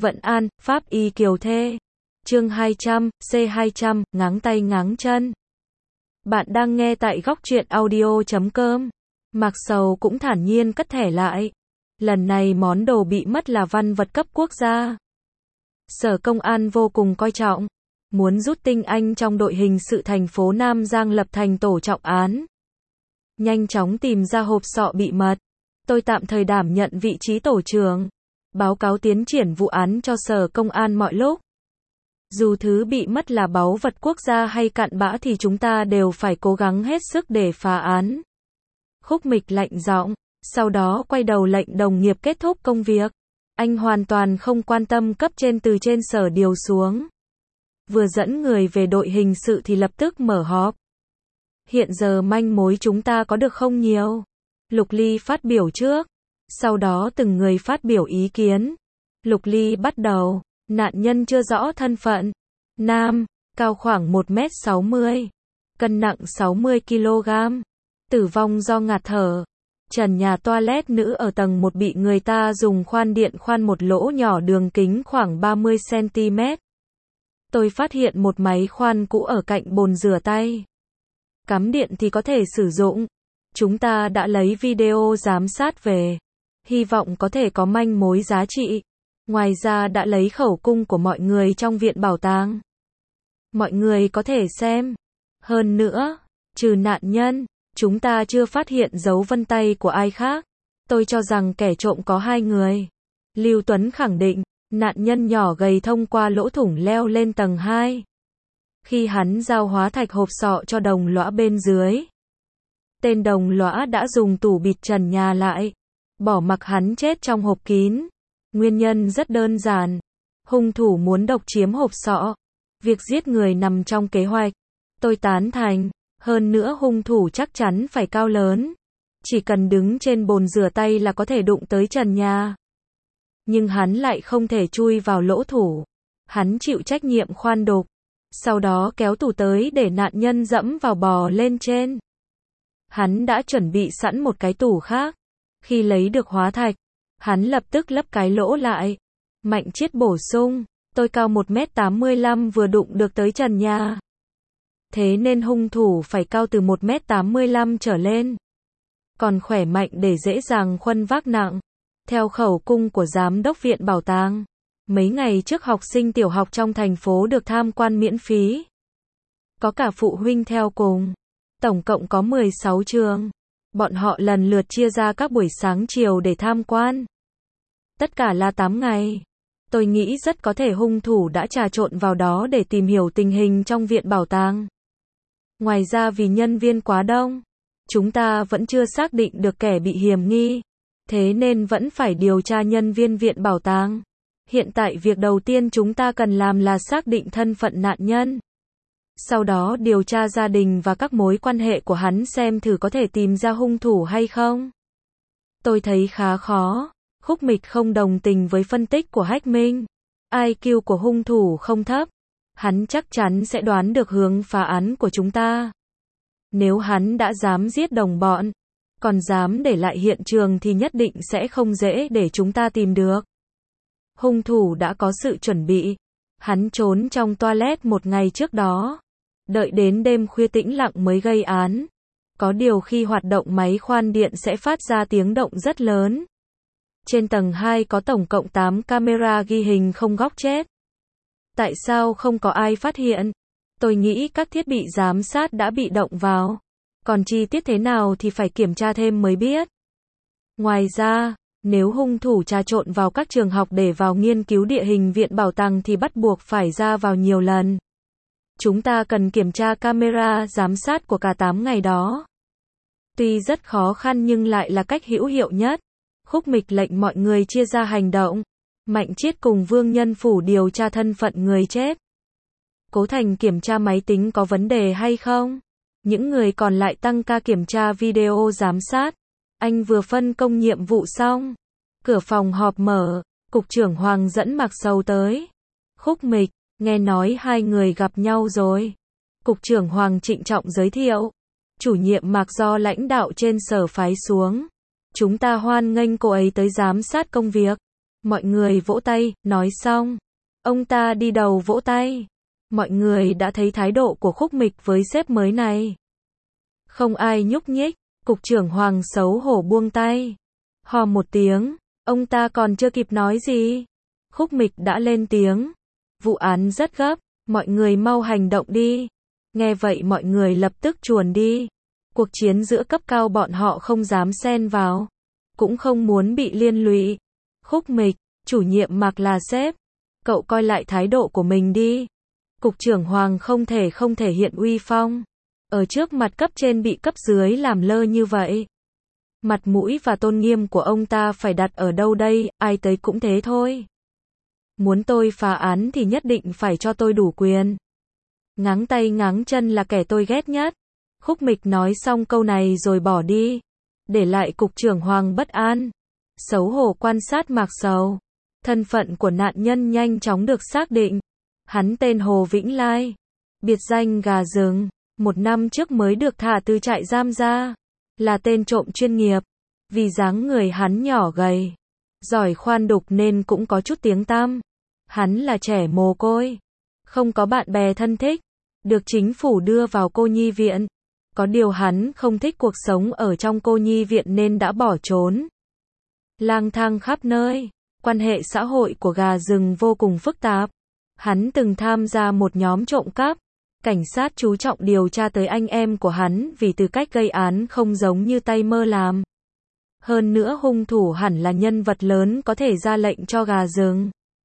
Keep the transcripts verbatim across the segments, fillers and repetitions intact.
Vận An, Pháp Y Kiều Thê. Chương hai trăm, C hai trăm, ngáng tay ngáng chân. Bạn đang nghe tại góc truyện audio chấm com. Mạc Sầu cũng thản nhiên cất thẻ lại. Lần này món đồ bị mất là văn vật cấp quốc gia. Sở Công an vô cùng coi trọng. Muốn rút tinh anh trong đội hình sự thành phố Nam Giang lập thành tổ trọng án. Nhanh chóng tìm ra hộp sọ bị mất. Tôi tạm thời đảm nhận vị trí tổ trưởng. Báo cáo tiến triển vụ án cho Sở Công an mọi lúc. Dù thứ bị mất là báu vật quốc gia hay cặn bã thì chúng ta đều phải cố gắng hết sức để phá án. Khúc Mịch lạnh giọng, sau đó quay đầu lệnh đồng nghiệp kết thúc công việc. Anh hoàn toàn không quan tâm cấp trên từ trên sở điều xuống. Vừa dẫn người về đội hình sự thì lập tức mở họp. Hiện giờ manh mối chúng ta có được không nhiều. Lục Ly phát biểu trước. Sau đó từng người phát biểu ý kiến. Lục Ly bắt đầu. Nạn nhân chưa rõ thân phận. Nam, cao khoảng một mét sáu mươi. Cân nặng sáu mươi ki lô gam. Tử vong do ngạt thở. Trần nhà toilet nữ ở tầng một bị người ta dùng khoan điện khoan một lỗ nhỏ đường kính khoảng ba mươi xăng ti mét. Tôi phát hiện một máy khoan cũ ở cạnh bồn rửa tay. Cắm điện thì có thể sử dụng. Chúng ta đã lấy video giám sát về. Hy vọng có thể có manh mối giá trị. Ngoài ra đã lấy khẩu cung của mọi người trong viện bảo tàng. Mọi người có thể xem. Hơn nữa, trừ nạn nhân, chúng ta chưa phát hiện dấu vân tay của ai khác. Tôi cho rằng kẻ trộm có hai người. Lưu Tuấn khẳng định, nạn nhân nhỏ gầy thông qua lỗ thủng leo lên tầng hai. Khi hắn giao hóa thạch hộp sọ cho đồng lõa bên dưới. Tên đồng lõa đã dùng tủ bịt trần nhà lại. Bỏ mặc hắn chết trong hộp kín. Nguyên nhân rất đơn giản. Hung thủ muốn độc chiếm hộp sọ. Việc giết người nằm trong kế hoạch. Tôi tán thành. Hơn nữa hung thủ chắc chắn phải cao lớn. Chỉ cần đứng trên bồn rửa tay là có thể đụng tới trần nhà. Nhưng hắn lại không thể chui vào lỗ thủ. Hắn chịu trách nhiệm khoan đục. Sau đó kéo tủ tới để nạn nhân dẫm vào bò lên trên. Hắn đã chuẩn bị sẵn một cái tủ khác. Khi lấy được hóa thạch, hắn lập tức lấp cái lỗ lại. Mạnh Chiết bổ sung, tôi cao một mét tám mươi lăm vừa đụng được tới trần nhà. Thế nên hung thủ phải cao từ một mét tám mươi lăm trở lên. Còn khỏe mạnh để dễ dàng khuân vác nặng. Theo khẩu cung của Giám đốc Viện Bảo tàng, mấy ngày trước học sinh tiểu học trong thành phố được tham quan miễn phí. Có cả phụ huynh theo cùng. Tổng cộng có mười sáu trường. Bọn họ lần lượt chia ra các buổi sáng chiều để tham quan. Tất cả là tám ngày. Tôi nghĩ rất có thể hung thủ đã trà trộn vào đó để tìm hiểu tình hình trong viện bảo tàng. Ngoài ra vì nhân viên quá đông, chúng ta vẫn chưa xác định được kẻ bị hiểm nghi. Thế nên vẫn phải điều tra nhân viên viện bảo tàng. Hiện tại việc đầu tiên chúng ta cần làm là xác định thân phận nạn nhân. Sau đó điều tra gia đình và các mối quan hệ của hắn xem thử có thể tìm ra hung thủ hay không. Tôi thấy khá khó. Khúc Mịch không đồng tình với phân tích của Hách Minh. i kiu của hung thủ không thấp. Hắn chắc chắn sẽ đoán được hướng phá án của chúng ta. Nếu hắn đã dám giết đồng bọn, còn dám để lại hiện trường thì nhất định sẽ không dễ để chúng ta tìm được. Hung thủ đã có sự chuẩn bị. Hắn trốn trong toilet một ngày trước đó. Đợi đến đêm khuya tĩnh lặng mới gây án. Có điều khi hoạt động máy khoan điện sẽ phát ra tiếng động rất lớn. Trên tầng hai có tổng cộng tám camera ghi hình không góc chết. Tại sao không có ai phát hiện? Tôi nghĩ các thiết bị giám sát đã bị động vào. Còn chi tiết thế nào thì phải kiểm tra thêm mới biết. Ngoài ra, nếu hung thủ trà trộn vào các trường học để vào nghiên cứu địa hình viện bảo tàng thì bắt buộc phải ra vào nhiều lần. Chúng ta cần kiểm tra camera giám sát của cả tám ngày đó. Tuy rất khó khăn nhưng lại là cách hữu hiệu nhất. Khúc Mịch lệnh mọi người chia ra hành động. Mạnh Chiết cùng Vương Nhân Phủ điều tra thân phận người chết. Cố Thành kiểm tra máy tính có vấn đề hay không. Những người còn lại tăng ca kiểm tra video giám sát. Anh vừa phân công nhiệm vụ xong. Cửa phòng họp mở. Cục trưởng Hoàng dẫn Mạc Sầu tới. Khúc Mịch, nghe nói hai người gặp nhau rồi. Cục trưởng Hoàng trịnh trọng giới thiệu. Chủ nhiệm Mạc do lãnh đạo trên sở phái xuống. Chúng ta hoan nghênh cô ấy tới giám sát công việc. Mọi người vỗ tay, nói xong. Ông ta đi đầu vỗ tay. Mọi người đã thấy thái độ của Khúc Mịch với sếp mới này. Không ai nhúc nhích, cục trưởng Hoàng xấu hổ buông tay. Hò một tiếng, ông ta còn chưa kịp nói gì. Khúc Mịch đã lên tiếng. Vụ án rất gấp, mọi người mau hành động đi. Nghe vậy mọi người lập tức chuồn đi. Cuộc chiến giữa cấp cao bọn họ không dám xen vào. Cũng không muốn bị liên lụy. Khúc Mịch, chủ nhiệm Mạc là sếp. Cậu coi lại thái độ của mình đi. Cục trưởng Hoàng không thể không thể hiện uy phong. Ở trước mặt cấp trên bị cấp dưới làm lơ như vậy. Mặt mũi và tôn nghiêm của ông ta phải đặt ở đâu đây, ai tới cũng thế thôi. Muốn tôi phá án thì nhất định phải cho tôi đủ quyền. Ngáng tay ngáng chân là kẻ tôi ghét nhất. Khúc Mịch nói xong câu này rồi bỏ đi. Để lại cục trưởng Hoàng bất an. Xấu hổ quan sát Mạc Sầu. Thân phận của nạn nhân nhanh chóng được xác định. Hắn tên Hồ Vĩnh Lai. Biệt danh gà rừng. Một năm trước mới được thả từ trại giam ra. Là tên trộm chuyên nghiệp. Vì dáng người hắn nhỏ gầy. Giỏi khoan đục nên cũng có chút tiếng tăm. Hắn là trẻ mồ côi. Không có bạn bè thân thích. Được chính phủ đưa vào cô nhi viện. Có điều hắn không thích cuộc sống ở trong cô nhi viện nên đã bỏ trốn. Lang thang khắp nơi. Quan hệ xã hội của gà rừng vô cùng phức tạp. Hắn từng tham gia một nhóm trộm cắp. Cảnh sát chú trọng điều tra tới anh em của hắn vì từ cách gây án không giống như tay mơ làm. Hơn nữa hung thủ hẳn là nhân vật lớn có thể ra lệnh cho gà rừng.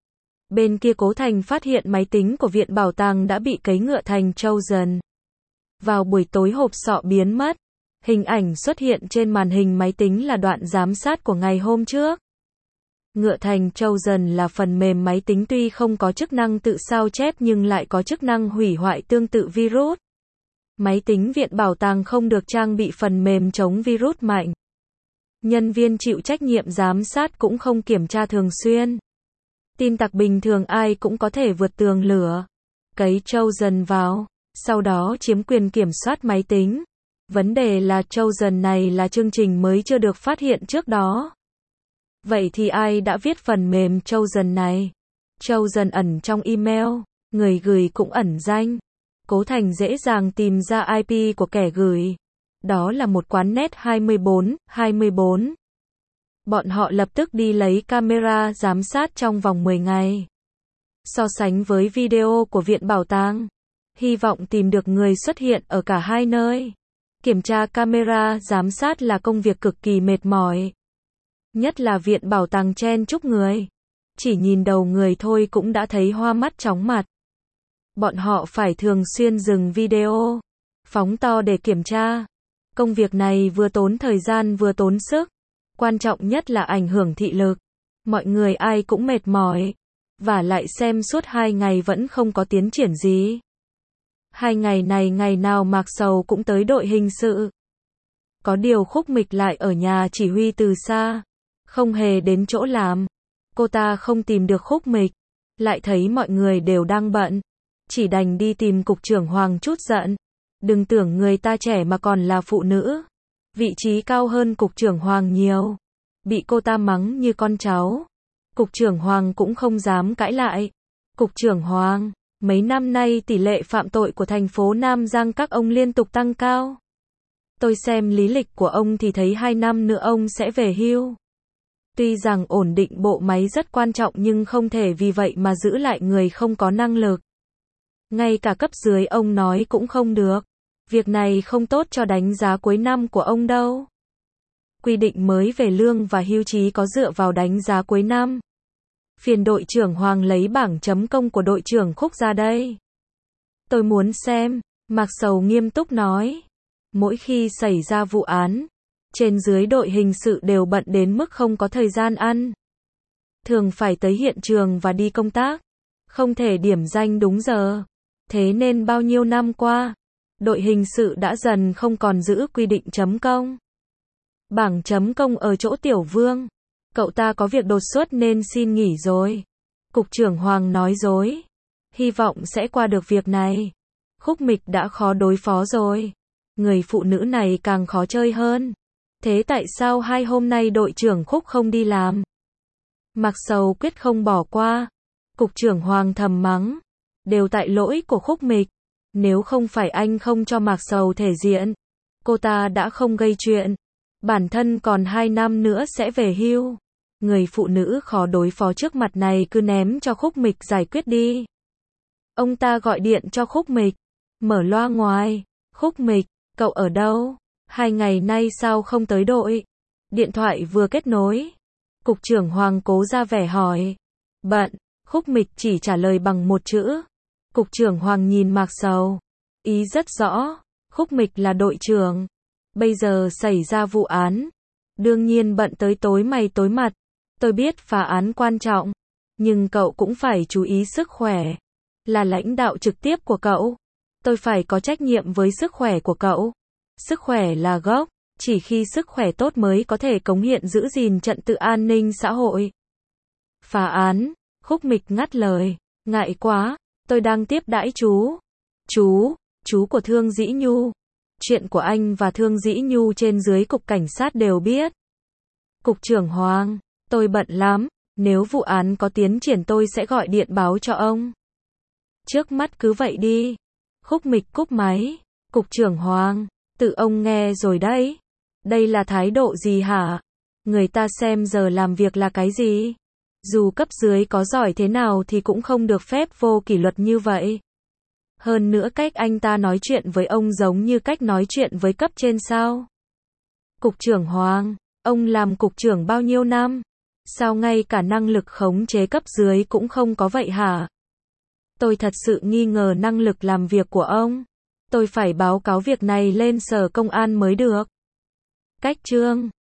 Bên kia Cố Thành phát hiện máy tính của viện bảo tàng đã bị cấy ngựa thành Chosen. Vào buổi tối hộp sọ biến mất. Hình ảnh xuất hiện trên màn hình máy tính là đoạn giám sát của ngày hôm trước. Ngựa thành Chosen là phần mềm máy tính tuy không có chức năng tự sao chép nhưng lại có chức năng hủy hoại tương tự virus. Máy tính viện bảo tàng không được trang bị phần mềm chống virus mạnh. Nhân viên chịu trách nhiệm giám sát cũng không kiểm tra thường xuyên. Tin tặc bình thường ai cũng có thể vượt tường lửa. Cấy Chosen vào, sau đó chiếm quyền kiểm soát máy tính. Vấn đề là Chosen này là chương trình mới chưa được phát hiện trước đó. Vậy thì ai đã viết phần mềm Chosen này? Chosen ẩn trong email, người gửi cũng ẩn danh. Cố Thành dễ dàng tìm ra i pê của kẻ gửi. Đó là một quán net hai mươi bốn, hai mươi bốn. Bọn họ lập tức đi lấy camera giám sát trong vòng mười ngày. So sánh với video của viện bảo tàng. Hy vọng tìm được người xuất hiện ở cả hai nơi. Kiểm tra camera giám sát là công việc cực kỳ mệt mỏi. Nhất là viện bảo tàng chen chúc người. Chỉ nhìn đầu người thôi cũng đã thấy hoa mắt chóng mặt. Bọn họ phải thường xuyên dừng video, phóng to để kiểm tra. Công việc này vừa tốn thời gian vừa tốn sức. Quan trọng nhất là ảnh hưởng thị lực. Mọi người ai cũng mệt mỏi. Và lại xem suốt hai ngày vẫn không có tiến triển gì. Hai ngày này ngày nào Mạc Sầu cũng tới đội hình sự. Có điều Khúc Mịch lại ở nhà chỉ huy từ xa. Không hề đến chỗ làm. Cô ta không tìm được Khúc Mịch. Lại thấy mọi người đều đang bận. Chỉ đành đi tìm cục trưởng Hoàng chút giận. Đừng tưởng người ta trẻ mà còn là phụ nữ. Vị trí cao hơn cục trưởng Hoàng nhiều. Bị cô ta mắng như con cháu. Cục trưởng Hoàng cũng không dám cãi lại. Cục trưởng Hoàng, mấy năm nay tỷ lệ phạm tội của thành phố Nam Giang các ông liên tục tăng cao. Tôi xem lý lịch của ông thì thấy hai năm nữa ông sẽ về hưu. Tuy rằng ổn định bộ máy rất quan trọng nhưng không thể vì vậy mà giữ lại người không có năng lực. Ngay cả cấp dưới ông nói cũng không được. Việc này không tốt cho đánh giá cuối năm của ông đâu. Quy định mới về lương và hưu trí có dựa vào đánh giá cuối năm. Phiền đội trưởng Hoàng lấy bảng chấm công của đội trưởng Khúc ra đây. Tôi muốn xem, Mạc Sầu nghiêm túc nói. Mỗi khi xảy ra vụ án, trên dưới đội hình sự đều bận đến mức không có thời gian ăn. Thường phải tới hiện trường và đi công tác. Không thể điểm danh đúng giờ. Thế nên bao nhiêu năm qua, đội hình sự đã dần không còn giữ quy định chấm công. Bảng chấm công ở chỗ Tiểu Vương. Cậu ta có việc đột xuất nên xin nghỉ rồi. Cục trưởng Hoàng nói dối. Hy vọng sẽ qua được việc này. Khúc Mịch đã khó đối phó rồi. Người phụ nữ này càng khó chơi hơn. Thế tại sao hai hôm nay đội trưởng Khúc không đi làm? Mạc Sầu quyết không bỏ qua. Cục trưởng Hoàng thầm mắng. Đều tại lỗi của Khúc Mịch. Nếu không phải anh không cho Mạc Sầu thể diện, cô ta đã không gây chuyện. Bản thân còn hai năm nữa sẽ về hưu. Người phụ nữ khó đối phó trước mặt này cứ ném cho Khúc Mịch giải quyết đi. Ông ta gọi điện cho Khúc Mịch. Mở loa ngoài. Khúc Mịch, cậu ở đâu? Hai ngày nay sao không tới đội? Điện thoại vừa kết nối. Cục trưởng Hoàng cố ra vẻ hỏi. Bận. Khúc Mịch chỉ trả lời bằng một chữ. Cục trưởng Hoàng nhìn Mạc Sầu. Ý rất rõ. Khúc Mịch là đội trưởng. Bây giờ xảy ra vụ án. Đương nhiên bận tới tối mày tối mặt. Tôi biết phá án quan trọng. Nhưng cậu cũng phải chú ý sức khỏe. Là lãnh đạo trực tiếp của cậu. Tôi phải có trách nhiệm với sức khỏe của cậu. Sức khỏe là gốc. Chỉ khi sức khỏe tốt mới có thể cống hiến giữ gìn trật tự an ninh xã hội. Phá án. Khúc Mịch ngắt lời. Ngại quá. Tôi đang tiếp đãi chú. Chú. Chú của Thương Dĩ Nhu. Chuyện của anh và Thương Dĩ Nhu trên dưới cục cảnh sát đều biết. Cục trưởng Hoàng. Tôi bận lắm. Nếu vụ án có tiến triển tôi sẽ gọi điện báo cho ông. Trước mắt cứ vậy đi. Khúc Mịch cúp máy. Cục trưởng Hoàng. Tự ông nghe rồi đấy. Đây là thái độ gì hả? Người ta xem giờ làm việc là cái gì? Dù cấp dưới có giỏi thế nào thì cũng không được phép vô kỷ luật như vậy. Hơn nữa cách anh ta nói chuyện với ông giống như cách nói chuyện với cấp trên sao? Cục trưởng Hoàng, ông làm cục trưởng bao nhiêu năm? Sao ngay cả năng lực khống chế cấp dưới cũng không có vậy hả? Tôi thật sự nghi ngờ năng lực làm việc của ông. Tôi phải báo cáo việc này lên sở công an mới được. Cách chương